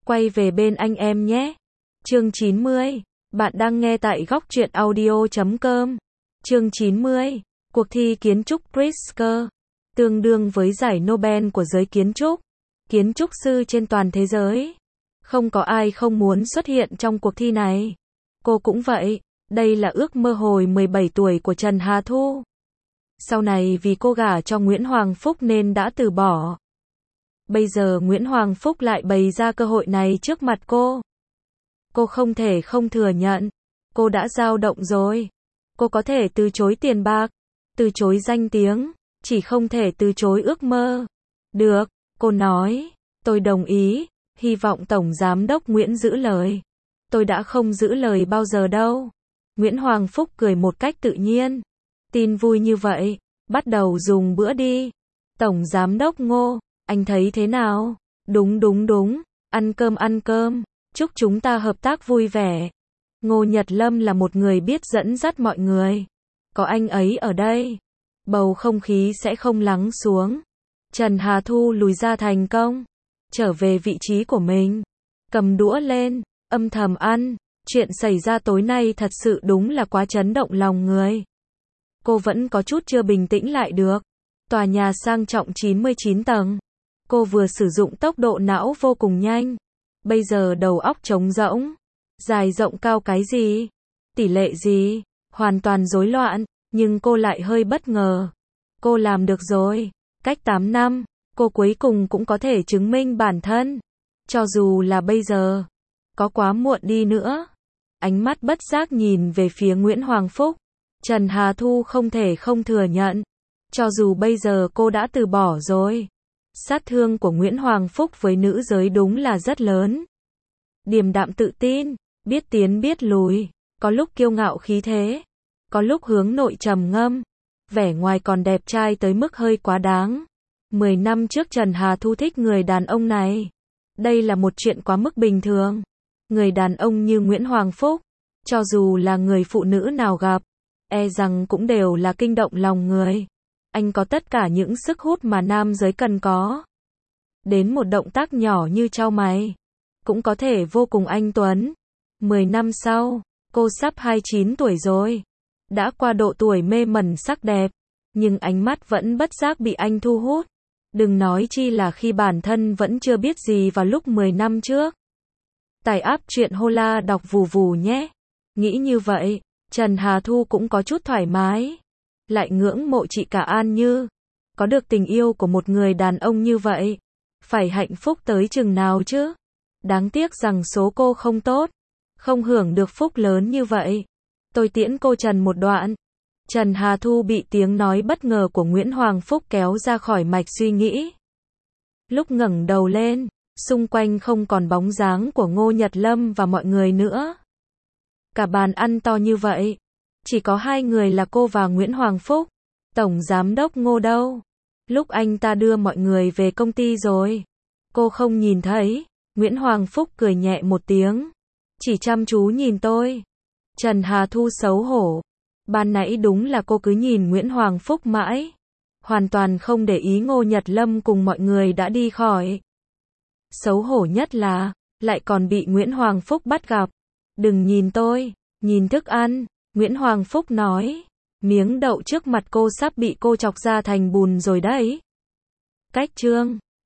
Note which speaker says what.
Speaker 1: Quay về bên anh em nhé. Chương 90. Bạn đang nghe tại góc truyện audio.com. Chương 90. Cuộc thi kiến trúc Pritzker, tương đương với giải Nobel của giới kiến trúc. Kiến trúc sư trên toàn thế giới. Không có ai không muốn xuất hiện trong cuộc thi này. Cô cũng vậy. Đây là ước mơ hồi 17 tuổi của Trần Hà Thu. Sau này vì cô gả cho Nguyễn Hoàng Phúc nên đã từ bỏ. Bây giờ Nguyễn Hoàng Phúc lại bày ra cơ hội này trước mặt cô. Cô không thể không thừa nhận. Cô đã dao động rồi. Cô có thể từ chối tiền bạc, từ chối danh tiếng, chỉ không thể từ chối ước mơ. Được, cô nói, tôi đồng ý, hy vọng Tổng Giám đốc Nguyễn giữ lời. Tôi đã không giữ lời bao giờ đâu. Nguyễn Hoàng Phúc cười một cách tự nhiên. Tin vui như vậy, bắt đầu dùng bữa đi. Tổng Giám đốc Ngô, anh thấy thế nào? Đúng, ăn cơm. Chúc chúng ta hợp tác vui vẻ. Ngô Nhật Lâm là một người biết dẫn dắt mọi người. Có anh ấy ở đây, bầu không khí sẽ không lắng xuống. Trần Hà Thu lùi ra thành công, trở về vị trí của mình, cầm đũa lên, âm thầm ăn. Chuyện xảy ra tối nay thật sự đúng là quá chấn động lòng người. Cô vẫn có chút chưa bình tĩnh lại được. Tòa nhà sang trọng 99 tầng. Cô vừa sử dụng tốc độ não vô cùng nhanh. Bây giờ đầu óc trống rỗng. Dài rộng cao cái gì? Tỷ lệ gì? Hoàn toàn rối loạn. Nhưng cô lại hơi bất ngờ. Cô làm được rồi. Cách 8 năm, cô cuối cùng cũng có thể chứng minh bản thân. Cho dù là bây giờ, có quá muộn đi nữa. Ánh mắt bất giác nhìn về phía Nguyễn Hoàng Phúc. Trần Hà Thu không thể không thừa nhận. Cho dù bây giờ cô đã từ bỏ rồi. Sát thương của Nguyễn Hoàng Phúc với nữ giới đúng là rất lớn. Điềm đạm tự tin, biết tiến biết lùi, có lúc kiêu ngạo khí thế, có lúc hướng nội trầm ngâm, vẻ ngoài còn đẹp trai tới mức hơi quá đáng. 10 năm trước Trần Hà Thu thích người đàn ông này. Đây là một chuyện quá mức bình thường. Người đàn ông như Nguyễn Hoàng Phúc, cho dù là người phụ nữ nào gặp, e rằng cũng đều là kinh động lòng người. Anh có tất cả những sức hút mà nam giới cần có. Đến một động tác nhỏ như chau mày, cũng có thể vô cùng anh tuấn. 10 năm sau, cô sắp 29 tuổi rồi. Đã qua độ tuổi mê mẩn sắc đẹp, nhưng ánh mắt vẫn bất giác bị anh thu hút. Đừng nói chi là khi bản thân vẫn chưa biết gì vào lúc 10 năm trước. Tải app truyện Hola đọc vù vù nhé. Nghĩ như vậy, Trần Hà Thu cũng có chút thoải mái. Lại ngưỡng mộ chị cả An Như. Có được tình yêu của một người đàn ông như vậy, phải hạnh phúc tới chừng nào chứ? Đáng tiếc rằng số cô không tốt, không hưởng được phúc lớn như vậy. Tôi tiễn cô Trần một đoạn. Trần Hà Thu bị tiếng nói bất ngờ của Nguyễn Hoàng Phúc kéo ra khỏi mạch suy nghĩ. Lúc ngẩng đầu lên, xung quanh không còn bóng dáng của Ngô Nhật Lâm và mọi người nữa. Cả bàn ăn to như vậy, chỉ có hai người là cô và Nguyễn Hoàng Phúc. Tổng Giám đốc Ngô đâu? Lúc anh ta đưa mọi người về công ty rồi. Cô không nhìn thấy. Nguyễn Hoàng Phúc cười nhẹ một tiếng. Chỉ chăm chú nhìn tôi. Trần Hà Thu xấu hổ. Ban nãy đúng là cô cứ nhìn Nguyễn Hoàng Phúc mãi. Hoàn toàn không để ý Ngô Nhật Lâm cùng mọi người đã đi khỏi. Xấu hổ nhất là, lại còn bị Nguyễn Hoàng Phúc bắt gặp. Đừng nhìn tôi, nhìn thức ăn. Nguyễn Hoàng Phúc nói. Miếng đậu trước mặt cô sắp bị cô chọc ra thành bùn rồi đấy. Cách chương